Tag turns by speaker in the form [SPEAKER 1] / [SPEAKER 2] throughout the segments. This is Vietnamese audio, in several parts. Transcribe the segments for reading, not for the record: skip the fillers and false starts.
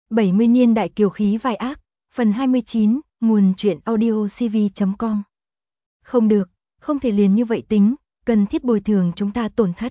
[SPEAKER 1] 70 niên đại kiều khí vai ác, phần 29, nguồn truyện audio cv.com. Không được, không thể liền như vậy tính, cần thiết bồi thường chúng ta tổn thất.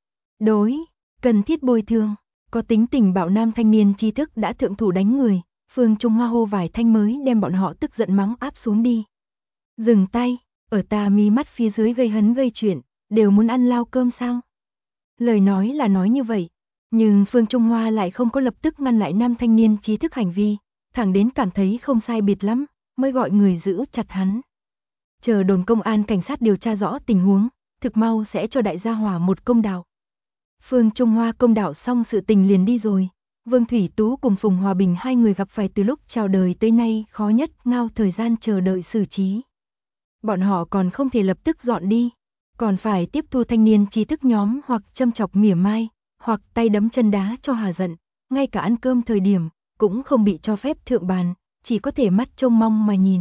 [SPEAKER 1] Đối, cần thiết bồi thường, có tính tình bạo nam thanh niên tri thức đã thượng thủ đánh người, Phương Trung Hoa hô vài thanh mới đem bọn họ tức giận mắng áp xuống đi. Dừng tay, ở ta mí mắt phía dưới gây hấn gây chuyện, đều muốn ăn lao cơm sao? Lời nói là nói như vậy, nhưng Phương Trung Hoa lại không có lập tức ngăn lại nam thanh niên trí thức hành vi, thẳng đến cảm thấy không sai biệt lắm, mới gọi người giữ chặt hắn. Chờ đồn công an cảnh sát điều tra rõ tình huống, thực mau sẽ cho đại gia hỏa một công đạo. Phương Trung Hoa công đạo xong sự tình liền đi rồi, Vương Thủy Tú cùng Phùng Hòa Bình hai người gặp phải từ lúc chào đời tới nay khó nhất ngao thời gian chờ đợi xử trí. Bọn họ còn không thể lập tức dọn đi, còn phải tiếp thu thanh niên trí thức nhóm hoặc châm chọc mỉa mai, hoặc tay đấm chân đá cho hà giận, ngay cả ăn cơm thời điểm, cũng không bị cho phép thượng bàn, chỉ có thể mắt trông mong mà nhìn.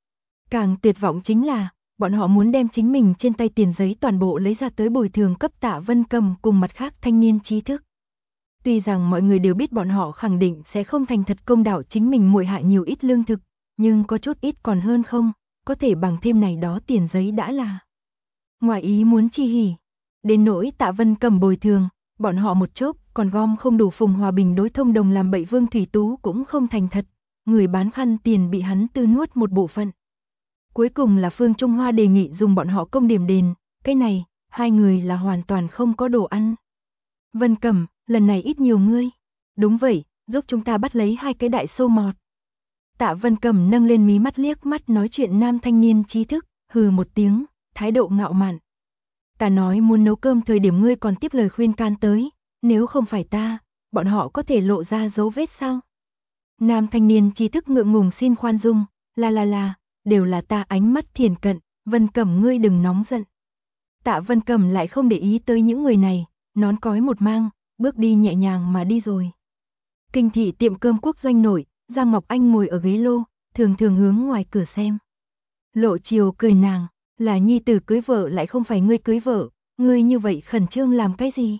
[SPEAKER 1] Càng tuyệt vọng chính là, bọn họ muốn đem chính mình trên tay tiền giấy toàn bộ lấy ra tới bồi thường cấp Tạ Vân Cầm cùng mặt khác thanh niên trí thức. Tuy rằng mọi người đều biết bọn họ khẳng định sẽ không thành thật công đạo chính mình muội hại nhiều ít lương thực, nhưng có chút ít còn hơn không, có thể bằng thêm này đó tiền giấy đã là ngoài ý muốn chi hỉ. Đến nỗi Tạ Vân Cầm bồi thường, bọn họ một chốc còn gom không đủ. Phùng Hòa Bình đối thông đồng làm bậy Vương Thủy Tú cũng không thành thật, người bán khăn tiền bị hắn tư nuốt một bộ phận. Cuối cùng là Phương Trung Hoa đề nghị dùng bọn họ công điểm đền, cái này, hai người là hoàn toàn không có đồ ăn. Vân Cẩm, lần này ít nhiều ngươi. Đúng vậy, giúp chúng ta bắt lấy hai cái đại sâu mọt. Tạ Vân Cẩm nâng lên mí mắt liếc mắt nói chuyện nam thanh niên trí thức, hừ một tiếng, thái độ ngạo mạn. Ta nói muốn nấu cơm thời điểm ngươi còn tiếp lời khuyên can tới, nếu không phải ta, bọn họ có thể lộ ra dấu vết sao? Nam thanh niên trí thức ngượng ngùng xin khoan dung, là, đều là ta ánh mắt thiển cận, Vân Cẩm ngươi đừng nóng giận. Tạ Vân Cẩm lại không để ý tới những người này, nón cói một mang, bước đi nhẹ nhàng mà đi rồi. Kinh thị tiệm cơm quốc doanh nội, Giang Ngọc Anh ngồi ở ghế lô, thường hướng ngoài cửa xem. Lộ Chiều cười nàng, là nhi tử cưới vợ lại không phải ngươi cưới vợ, ngươi như vậy khẩn trương làm cái gì?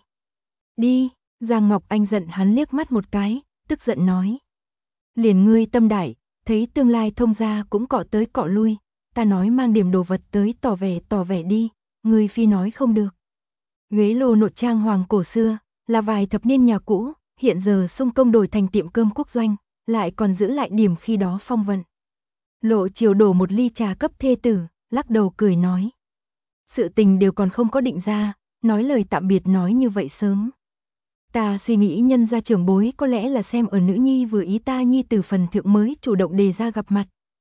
[SPEAKER 1] Đi, Giang Ngọc Anh giận hắn liếc mắt một cái, tức giận nói. Liền ngươi tâm đại, thấy tương lai thông gia cũng cọ tới cọ lui, ta nói mang điểm đồ vật tới tỏ vẻ đi, ngươi phi nói không được. Ghế lô nội trang hoàng cổ xưa, là vài thập niên nhà cũ, hiện giờ xung công đổi thành tiệm cơm quốc doanh, lại còn giữ lại điểm khi đó phong vận. Lộ Chiều đổ một ly trà cấp thê tử, lắc đầu cười nói. Sự tình đều còn không có định ra, nói lời tạm biệt nói như vậy sớm. Ta suy nghĩ nhân gia trưởng bối có lẽ là xem ở nữ nhi vừa ý ta nhi tử phần thượng mới chủ động đề ra gặp mặt.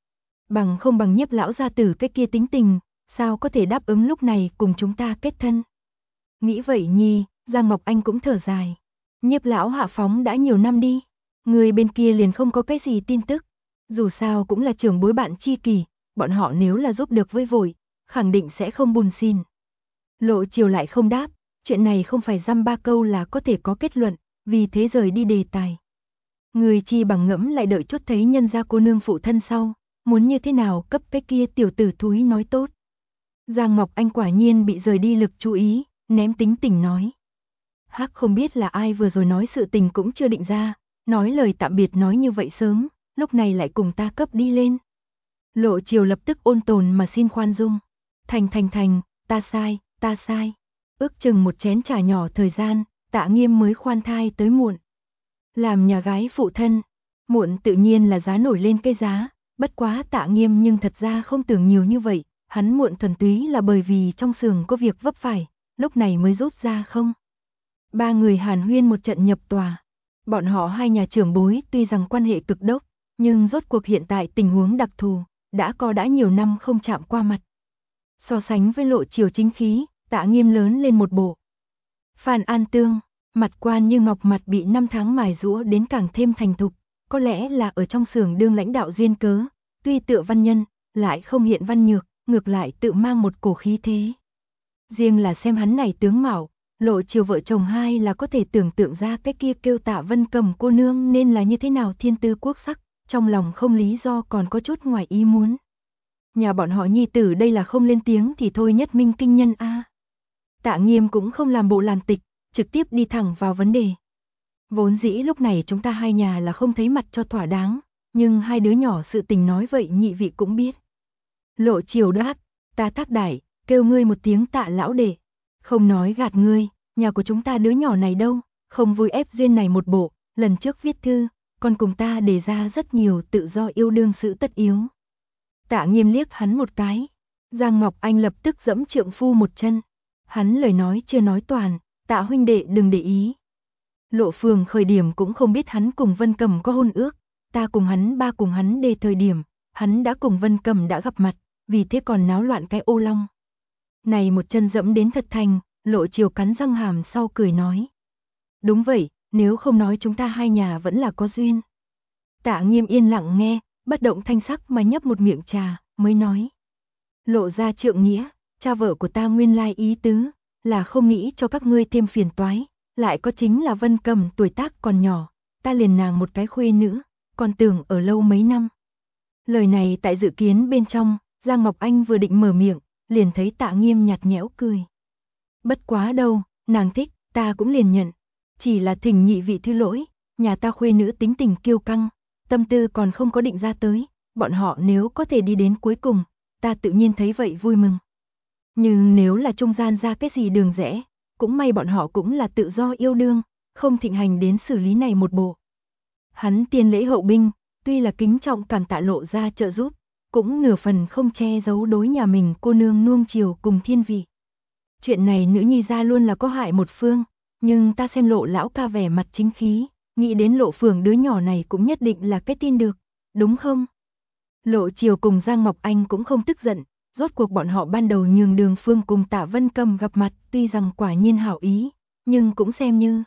[SPEAKER 1] Bằng không bằng Nhiếp lão gia tử cái kia tính tình, sao có thể đáp ứng lúc này cùng chúng ta kết thân. Nghĩ vậy nhi, Giang Ngọc Anh cũng thở dài. Nhiếp lão hạ phóng đã nhiều năm đi, người bên kia liền không có cái gì tin tức. Dù sao cũng là trưởng bối bạn tri kỷ, bọn họ nếu là giúp được với vội, khẳng định sẽ không buồn xin. Lộ Chiều lại không đáp, chuyện này không phải dăm ba câu là có thể có kết luận, vì thế rời đi đề tài. Người chi bằng ngẫm lại đợi chút thấy nhân gia cô nương phụ thân sau, muốn như thế nào cấp cái kia tiểu tử thúi nói tốt. Giang Ngọc Anh quả nhiên bị rời đi lực chú ý, ném tính tình nói. Hắc không biết là ai vừa rồi nói sự tình cũng chưa định ra, nói lời tạm biệt nói như vậy sớm, lúc này lại cùng ta cấp đi lên. Lộ Chiều lập tức ôn tồn mà xin khoan dung. Thành, ta sai. Ước chừng một chén trà nhỏ thời gian, Tạ Nghiêm mới khoan thai tới muộn. Làm nhà gái phụ thân, muộn tự nhiên là giá nổi lên cái giá, bất quá Tạ Nghiêm nhưng thật ra không tưởng nhiều như vậy, hắn muộn thuần túy là bởi vì trong xưởng có việc vấp phải, lúc này mới rút ra không. Ba người hàn huyên một trận nhập tòa. Bọn họ hai nhà trưởng bối tuy rằng quan hệ cực đốc, nhưng rốt cuộc hiện tại tình huống đặc thù, đã nhiều năm không chạm qua mặt. So sánh với Lộ Chiều chính khí, Tạ Nghiêm lớn lên một bộ. Phan An Tương, mặt quan như ngọc mặt bị 5 tháng mài giũa đến càng thêm thành thục, có lẽ là ở trong xưởng đương lãnh đạo duyên cớ, tuy tựa văn nhân, lại không hiện văn nhược, ngược lại tự mang một cổ khí thế. Riêng là xem hắn này tướng mạo, Lộ Chiều vợ chồng hai là có thể tưởng tượng ra cái kia kêu Tạ Vân Cầm cô nương nên là như thế nào thiên tư quốc sắc, trong lòng không lý do còn có chút ngoài ý muốn. Nhà bọn họ nhi tử đây là không lên tiếng thì thôi nhất minh kinh nhân a. Tạ Nghiêm cũng không làm bộ làm tịch, trực tiếp đi thẳng vào vấn đề. Vốn dĩ lúc này chúng ta hai nhà là không thấy mặt cho thỏa đáng, nhưng hai đứa nhỏ sự tình nói vậy nhị vị cũng biết. Lộ Chiều đáp, ta thác đại, kêu ngươi một tiếng Tạ lão đệ. Không nói gạt ngươi, nhà của chúng ta đứa nhỏ này đâu, không vui ép duyên này một bộ, lần trước viết thư, còn cùng ta đề ra rất nhiều tự do yêu đương sự tất yếu. Tạ Nghiêm liếc hắn một cái, Giang Ngọc Anh lập tức giẫm trượng phu một chân. Hắn lời nói chưa nói toàn, Tạ huynh đệ đừng để ý. Lộ Phường khởi điểm cũng không biết hắn cùng Vân Cầm có hôn ước, ta cùng hắn ba cùng hắn đề thời điểm, hắn đã cùng Vân Cầm đã gặp mặt, vì thế còn náo loạn cái ô long. Này một chân dẫm đến thật thành, Lộ Chiều cắn răng hàm sau cười nói. Đúng vậy, nếu không nói chúng ta hai nhà vẫn là có duyên. Tạ Nghiêm yên lặng nghe, bất động thanh sắc mà nhấp một miệng trà, mới nói. Lộ ra trượng nghĩa, cha vợ của ta nguyên lai ý tứ, là không nghĩ cho các ngươi thêm phiền toái, lại có chính là Vân Cầm tuổi tác còn nhỏ, ta liền nàng một cái khuê nữ, còn tưởng ở lâu mấy năm. Lời này tại dự kiến bên trong, Giang Ngọc Anh vừa định mở miệng, liền thấy Tạ Nghiêm nhạt nhẽo cười. Bất quá đâu, nàng thích, ta cũng liền nhận. Chỉ là thỉnh nhị vị thứ lỗi, nhà ta khuê nữ tính tình kiêu căng, tâm tư còn không có định ra tới, bọn họ nếu có thể đi đến cuối cùng, ta tự nhiên thấy vậy vui mừng. Nhưng nếu là trung gian ra cái gì đường rẽ, cũng may bọn họ cũng là tự do yêu đương, không thịnh hành đến xử lý này một bộ. Hắn tiên lễ hậu binh, tuy là kính trọng cảm tạ Lộ ra trợ giúp, cũng nửa phần không che giấu đối nhà mình cô nương nuông chiều cùng thiên vị. Chuyện này nữ nhi ra luôn là có hại một phương, nhưng ta xem Lộ lão ca vẻ mặt chính khí, nghĩ đến Lộ Phường đứa nhỏ này cũng nhất định là cái tin được, đúng không? Lộ Chiều cùng Giang Ngọc Anh cũng không tức giận, rốt cuộc bọn họ ban đầu nhường đường Phương cùng Tạ Vân Cầm gặp mặt, tuy rằng quả nhiên hảo ý, nhưng cũng xem như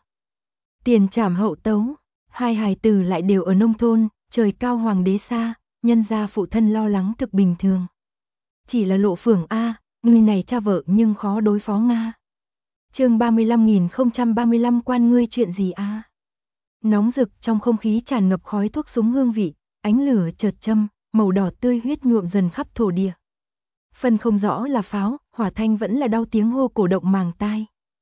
[SPEAKER 1] tiền trảm hậu tấu, hai hài tử lại đều ở nông thôn, trời cao hoàng đế xa, nhân gia phụ thân lo lắng thực bình thường. Chỉ là Lộ Phường a, người này cha vợ nhưng khó đối phó nga. Chương 35.035 quan ngươi chuyện gì a? Nóng rực trong không khí tràn ngập khói thuốc súng hương vị, ánh lửa chợt châm, màu đỏ tươi huyết nhuộm dần khắp thổ địa. Phân không rõ là pháo, hỏa thanh vẫn là đau tiếng hô cổ động màng tai.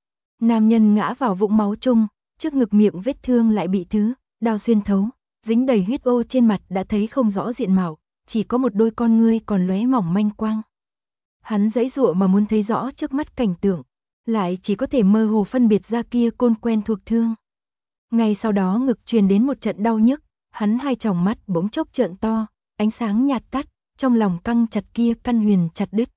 [SPEAKER 1] Nam nhân ngã vào vũng máu chung, trước ngực miệng vết thương lại bị thứ đao xuyên thấu, dính đầy huyết ô trên mặt đã thấy không rõ diện mạo, chỉ có một đôi con ngươi còn lóe mỏng manh quang. Hắn giãy giụa mà muốn thấy rõ trước mắt cảnh tượng, lại chỉ có thể mơ hồ phân biệt ra kia côn quen thuộc thương. Ngay sau đó ngực truyền đến một trận đau nhức, hắn hai tròng mắt bỗng chốc trợn to, ánh sáng nhạt tắt, trong lòng căng chặt kia căn huyền chặt đứt.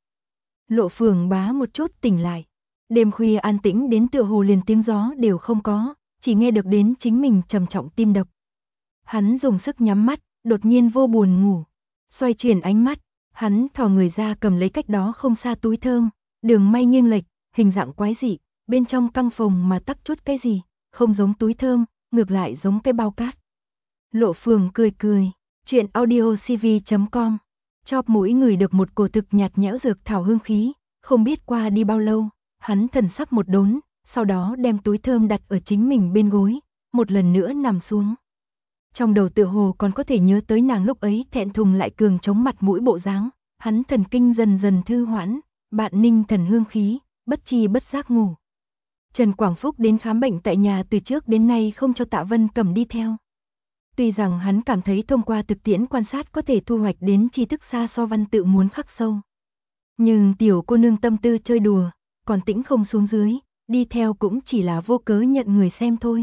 [SPEAKER 1] Lộ Phường bá một chút tỉnh lại. Đêm khuya an tĩnh đến tựa hồ liền tiếng gió đều không có, chỉ nghe được đến chính mình trầm trọng tim đập. Hắn dùng sức nhắm mắt, đột nhiên vô buồn ngủ. Xoay chuyển ánh mắt, hắn thò người ra cầm lấy cách đó không xa túi thơm, đường may nghiêng lệch, hình dạng quái dị, bên trong căng phồng mà tắc chút cái gì, không giống túi thơm, ngược lại giống cái bao cát. Lộ Phường cười cười, chuyện audiocv.com. Chóp mũi ngửi được một cổ thực nhạt nhẽo dược thảo hương khí, không biết qua đi bao lâu, hắn thần sắc một đốn, sau đó đem túi thơm đặt ở chính mình bên gối, một lần nữa nằm xuống. Trong đầu tựa hồ còn có thể nhớ tới nàng lúc ấy thẹn thùng lại cường chống mặt mũi bộ dáng, hắn thần kinh dần dần thư hoãn, bạn ninh thần hương khí, bất chi bất giác ngủ. Trần Quảng Phúc đến khám bệnh tại nhà từ trước đến nay không cho Tạ Vân Cầm đi theo. Tuy rằng hắn cảm thấy thông qua thực tiễn quan sát có thể thu hoạch đến tri thức xa so văn tự muốn khắc sâu. Nhưng tiểu cô nương tâm tư chơi đùa, còn tĩnh không xuống dưới, đi theo cũng chỉ là vô cớ nhận người xem thôi.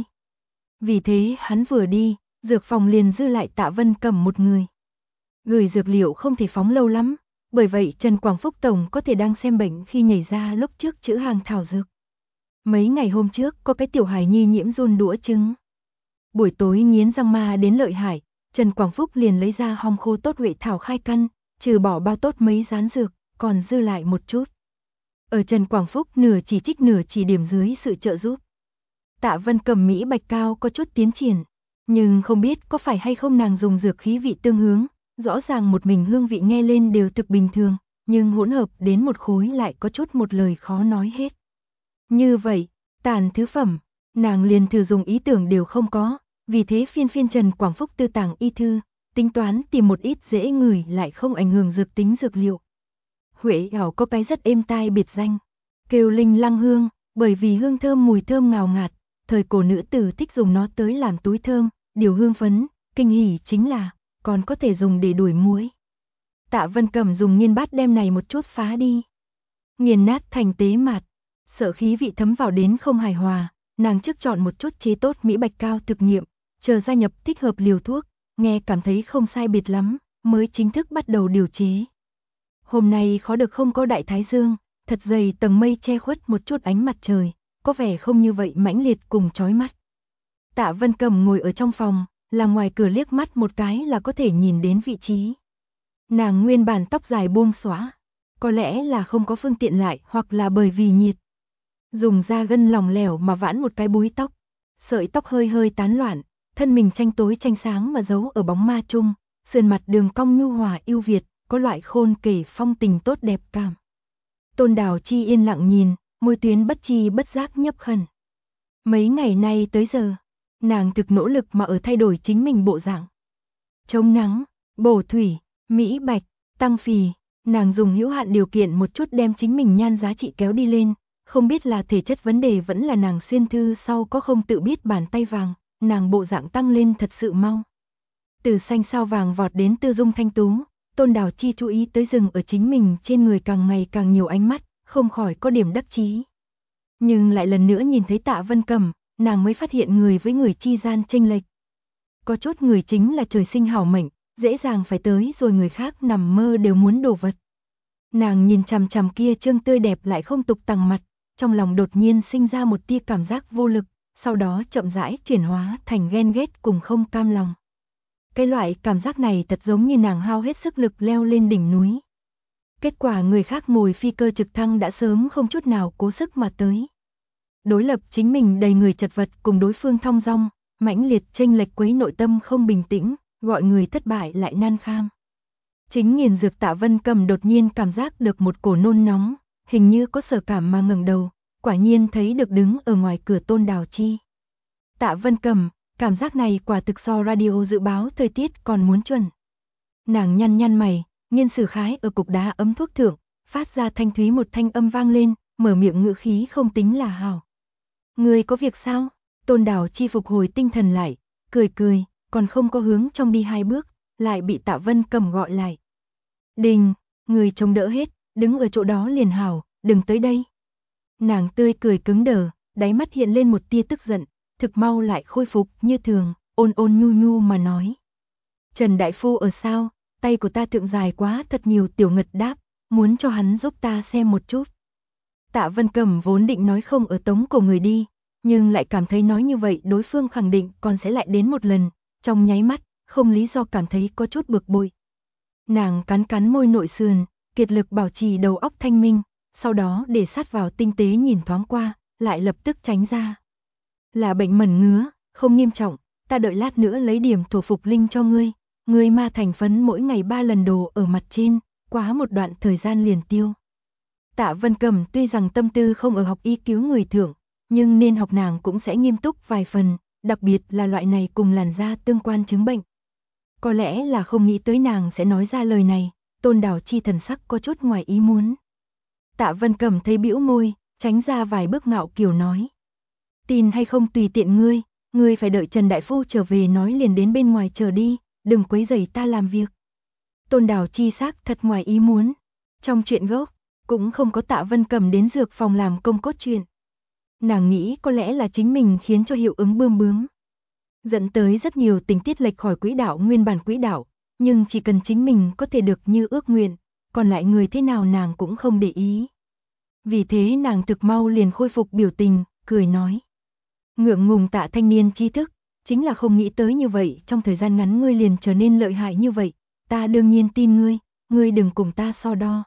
[SPEAKER 1] Vì thế hắn vừa đi, dược phòng liền dư lại Tạ Vân Cầm một người. Gửi dược liệu không thể phóng lâu lắm, bởi vậy Trần Quảng Phúc Tổng có thể đang xem bệnh khi nhảy ra lúc trước chữ hàng thảo dược. Mấy ngày hôm trước có cái tiểu hài nhi nhiễm run đũa trứng. Buổi tối nghiến răng ma đến lợi hại, Trần Quảng Phúc liền lấy ra hong khô tốt huệ thảo khai căn, trừ bỏ bao tốt mấy rán dược, còn dư lại một chút. Ở Trần Quảng Phúc nửa chỉ trích nửa chỉ điểm dưới sự trợ giúp. Tạ Vân Cầm Mỹ bạch cao có chút tiến triển, nhưng không biết có phải hay không nàng dùng dược khí vị tương hướng, rõ ràng một mình hương vị nghe lên đều thực bình thường, nhưng hỗn hợp đến một khối lại có chút một lời khó nói hết. Như vậy, tàn thứ phẩm, nàng liền thử dùng ý tưởng đều không có, vì thế phiên Trần Quảng Phúc tư tàng y thư, tính toán tìm một ít dễ ngửi lại không ảnh hưởng dược tính dược liệu. Huệ thảo có cái rất êm tai biệt danh, kêu linh lăng hương, bởi vì hương thơm mùi thơm ngào ngạt, thời cổ nữ tử thích dùng nó tới làm túi thơm, điều hương phấn, kinh hỉ chính là còn có thể dùng để đuổi muỗi. Tạ Vân Cẩm dùng nghiên bát đem này một chút phá đi, nghiền nát thành tế mạt, sợ khí vị thấm vào đến không hài hòa, nàng trước chọn một chút chế tốt mỹ bạch cao thực nghiệm, chờ gia nhập thích hợp liều thuốc, nghe cảm thấy không sai biệt lắm, mới chính thức bắt đầu điều chế. Hôm nay khó được không có đại thái dương, thật dày tầng mây che khuất một chút ánh mặt trời, có vẻ không như vậy mãnh liệt cùng chói mắt. Tạ Vân Cẩm ngồi ở trong phòng, là ngoài cửa liếc mắt một cái là có thể nhìn đến vị trí. Nàng nguyên bản tóc dài buông xõa, có lẽ là không có phương tiện lại hoặc là bởi vì nhiệt. Dùng da gân lỏng lẻo mà vãn một cái búi tóc, sợi tóc hơi hơi tán loạn, thân mình tranh tối tranh sáng mà giấu ở bóng ma chung, sườn mặt đường cong nhu hòa yêu việt, có loại khôn kể phong tình tốt đẹp cảm. Tôn Đào Chi yên lặng nhìn, môi tuyến bất chi bất giác nhấp khẩn. Mấy ngày nay tới giờ, nàng thực nỗ lực mà ở thay đổi chính mình bộ dạng. Chống nắng, bổ thủy, mỹ bạch, tăng phì, nàng dùng hữu hạn điều kiện một chút đem chính mình nhan giá trị kéo đi lên, không biết là thể chất vấn đề vẫn là nàng xuyên thư sau có không tự biết bàn tay vàng, nàng bộ dạng tăng lên thật sự mau. Từ xanh sao vàng vọt đến tư dung thanh tú, Tôn Đào Chi chú ý tới dừng ở chính mình trên người càng ngày càng nhiều ánh mắt, không khỏi có điểm đắc chí. Nhưng lại lần nữa nhìn thấy Tạ Vân Cẩm, nàng mới phát hiện người với người chi gian chênh lệch. Có chút người chính là trời sinh hảo mệnh, dễ dàng phải tới rồi người khác nằm mơ đều muốn đổ vật. Nàng nhìn chằm chằm kia trương tươi đẹp lại không tục tằng mặt, trong lòng đột nhiên sinh ra một tia cảm giác vô lực, sau đó chậm rãi chuyển hóa thành ghen ghét cùng không cam lòng. Cái loại cảm giác này thật giống như nàng hao hết sức lực leo lên đỉnh núi. Kết quả người khác ngồi phi cơ trực thăng đã sớm không chút nào cố sức mà tới. Đối lập chính mình đầy người chật vật cùng đối phương thong dong, mãnh liệt chênh lệch quấy nội tâm không bình tĩnh, gọi người thất bại lại nan kham. Chính nghiền dược Tạ Vân Cẩm đột nhiên cảm giác được một cổ nôn nóng, hình như có sở cảm mà ngẩng đầu, quả nhiên thấy được đứng ở ngoài cửa Tôn Đào Chi. Tạ Vân Cẩm, cảm giác này quả thực so radio dự báo thời tiết còn muốn chuẩn. Nàng nhăn nhăn mày, nghiên sử khái ở cục đá ấm thuốc thượng, phát ra thanh thúy một thanh âm vang lên, mở miệng ngữ khí không tính là hảo. Người có việc sao? Tôn Đào Chi phục hồi tinh thần lại, cười cười, còn không có hướng trong đi 2 bước, lại bị Tạ Vân Cẩm gọi lại. Đình, người chống đỡ hết, đứng ở chỗ đó liền hảo, đừng tới đây. Nàng tươi cười cứng đờ, đáy mắt hiện lên một tia tức giận, thực mau lại khôi phục như thường, ôn ôn nhu nhu mà nói. Trần Đại Phu ở sao, tay của ta thượng dài quá thật nhiều. Tiểu Ngật đáp, muốn cho hắn giúp ta xem một chút. Tạ Vân Cẩm vốn định nói không ở tống cổ người đi, nhưng lại cảm thấy nói như vậy đối phương khẳng định còn sẽ lại đến một lần, trong nháy mắt, không lý do cảm thấy có chút bực bội. Nàng cắn cắn môi nội sườn, kiệt lực bảo trì đầu óc thanh minh, sau đó để sát vào tinh tế nhìn thoáng qua, lại lập tức tránh ra. Là bệnh mẩn ngứa, không nghiêm trọng, ta đợi lát nữa lấy điểm thổ phục linh cho ngươi, ngươi ma thành phấn mỗi ngày 3 lần đồ ở mặt trên, quá một đoạn thời gian liền tiêu. Tạ Vân Cẩm tuy rằng tâm tư không ở học y cứu người thượng, nhưng nên học nàng cũng sẽ nghiêm túc vài phần, đặc biệt là loại này cùng làn da tương quan chứng bệnh. Có lẽ là không nghĩ tới nàng sẽ nói ra lời này, Tôn Đào Chi thần sắc có chút ngoài ý muốn. Tạ Vân Cẩm thấy bĩu môi, tránh ra vài bước ngạo kiều nói. Tin hay không tùy tiện ngươi phải đợi Trần Đại Phu trở về nói liền đến bên ngoài chờ đi, đừng quấy rầy ta làm việc. Tôn Đào Chi xác thật ngoài ý muốn. Trong chuyện gốc, cũng không có Tạ Vân Cẩm đến dược phòng làm công cốt truyện. Nàng nghĩ có lẽ là chính mình khiến cho hiệu ứng bươm bướm, dẫn tới rất nhiều tình tiết lệch khỏi quỹ đạo nguyên bản quỹ đạo, nhưng chỉ cần chính mình có thể được như ước nguyện, còn lại người thế nào nàng cũng không để ý. Vì thế nàng thực mau liền khôi phục biểu tình, cười nói. Ngượng ngùng Tạ thanh niên tri thức, chính là không nghĩ tới như vậy, trong thời gian ngắn ngươi liền trở nên lợi hại như vậy, ta đương nhiên tin ngươi đừng cùng ta so đo.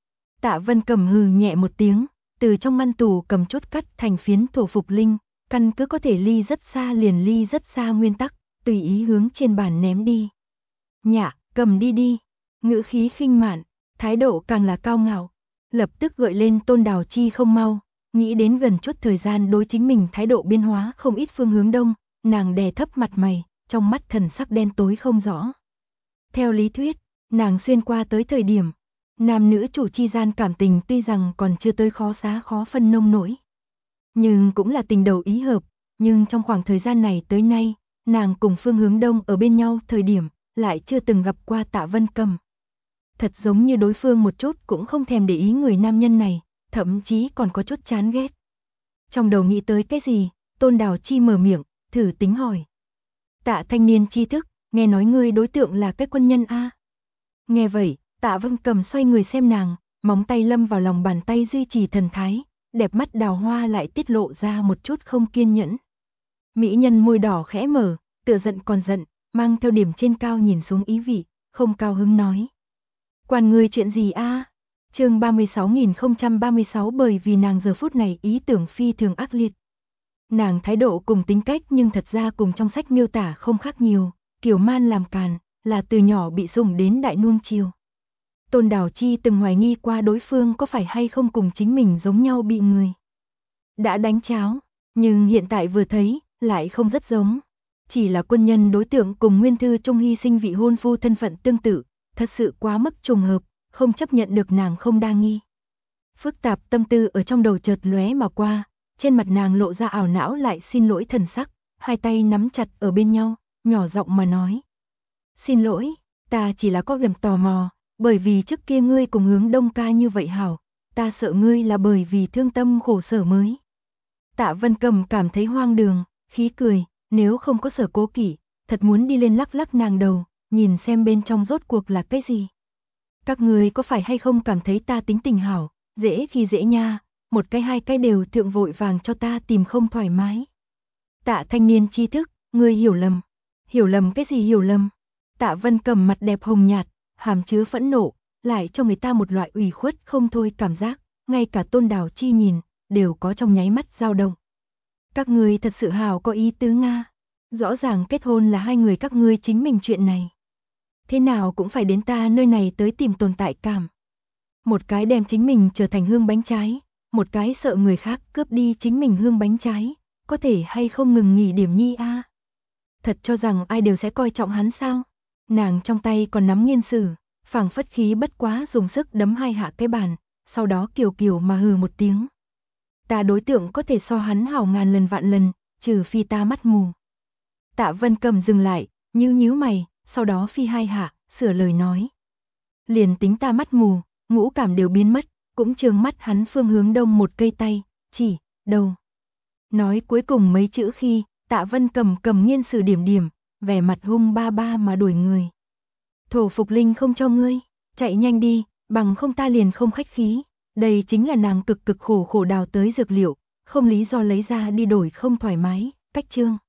[SPEAKER 1] Tạ Vân Cẩm hừ nhẹ một tiếng, từ trong ngăn tủ cầm chút cắt thành phiến thổ phục linh, căn cứ có thể ly rất xa liền ly rất xa nguyên tắc, tùy ý hướng trên bàn ném đi. Nhạ, cầm đi đi, ngữ khí khinh mạn, thái độ càng là cao ngạo, lập tức gợi lên Tôn Đào Chi không mau, nghĩ đến gần chút thời gian đối chính mình thái độ biến hóa không ít phương hướng đông, nàng đè thấp mặt mày, trong mắt thần sắc đen tối không rõ. Theo lý thuyết, nàng xuyên qua tới thời điểm, nam nữ chủ chi gian cảm tình tuy rằng còn chưa tới khó xá khó phân nông nỗi, nhưng cũng là tình đầu ý hợp, nhưng trong khoảng thời gian này tới nay, nàng cùng Phương Hướng Đông ở bên nhau thời điểm, lại chưa từng gặp qua Tạ Vân Cầm. Thật giống như đối phương một chút cũng không thèm để ý người nam nhân này, thậm chí còn có chút chán ghét. Trong đầu nghĩ tới cái gì, Tôn Đào Chi mở miệng, thử tính hỏi. Tạ thanh niên tri thức, nghe nói ngươi đối tượng là cái quân nhân a. Nghe vậy, Tạ Vân Cầm xoay người xem nàng, móng tay lâm vào lòng bàn tay duy trì thần thái, đẹp mắt đào hoa lại tiết lộ ra một chút không kiên nhẫn. Mỹ nhân môi đỏ khẽ mở, tựa giận còn giận, mang theo điểm trên cao nhìn xuống ý vị, không cao hứng nói. Quan ngươi chuyện gì a? Chương 36.036 bởi vì nàng giờ phút này ý tưởng phi thường ác liệt. Nàng thái độ cùng tính cách nhưng thật ra cùng trong sách miêu tả không khác nhiều, kiều man làm càn, là từ nhỏ bị dùng đến đại nuông chiều. Tôn Đào Chi từng hoài nghi qua đối phương có phải hay không cùng chính mình giống nhau bị người đã đánh cháo, nhưng hiện tại vừa thấy, lại không rất giống. Chỉ là quân nhân đối tượng cùng Nguyên Thư Trung hy sinh vị hôn phu thân phận tương tự, thật sự quá mức trùng hợp, không chấp nhận được nàng không đa nghi. Phức tạp tâm tư ở trong đầu chợt lóe mà qua, trên mặt nàng lộ ra ảo não lại xin lỗi thần sắc, hai tay nắm chặt ở bên nhau, nhỏ giọng mà nói. Xin lỗi, ta chỉ là có điểm tò mò, bởi vì trước kia ngươi cùng Hướng Đông ca như vậy hảo, ta sợ ngươi là bởi vì thương tâm khổ sở mới. Tạ Vân Cầm cảm thấy hoang đường, khí cười, nếu không có Sở Cố Kỷ, thật muốn đi lên lắc lắc nàng đầu, nhìn xem bên trong rốt cuộc là cái gì. Các ngươi có phải hay không cảm thấy ta tính tình hảo, dễ khi dễ nha, một cái hai cái đều thượng vội vàng cho ta tìm không thoải mái. Tạ thanh niên tri thức, ngươi hiểu lầm. Hiểu lầm cái gì hiểu lầm? Tạ Vân Cầm mặt đẹp hồng nhạt, hàm chứa phẫn nộ, lại cho người ta một loại ủy khuất không thôi cảm giác, ngay cả Tôn Đào Chi nhìn, đều có trong nháy mắt dao động. Các ngươi thật sự hào có ý tứ Nga. Rõ ràng kết hôn là hai người các ngươi chính mình chuyện này. Thế nào cũng phải đến ta nơi này tới tìm tồn tại cảm. Một cái đem chính mình trở thành hương bánh trái, một cái sợ người khác cướp đi chính mình hương bánh trái, có thể hay không ngừng nghỉ điểm nhi a? Thật cho rằng ai đều sẽ coi trọng hắn sao? Nàng trong tay còn nắm nghiên sử, phảng phất khí bất quá dùng sức đấm hai hạ cái bàn, sau đó kiều kiều mà hừ một tiếng. Ta đối tượng có thể so hắn hảo ngàn lần vạn lần, trừ phi ta mắt mù. Tạ Vân Cầm dừng lại, nhíu mày, sau đó phi hai hạ, sửa lời nói. Liền tính ta mắt mù, ngũ cảm đều biến mất, cũng trừng mắt hắn Phương Hướng Đông một cây tay, chỉ, đầu. Nói cuối cùng mấy chữ khi, Tạ Vân Cầm cầm nghiên sử điểm điểm, vẻ mặt hung ba ba mà đuổi người. Thổ Phục Linh không cho ngươi, chạy nhanh đi, bằng không ta liền không khách khí. Đây chính là nàng cực khổ đào tới dược liệu, không lý do lấy ra đi đổi không thoải mái, cách chương.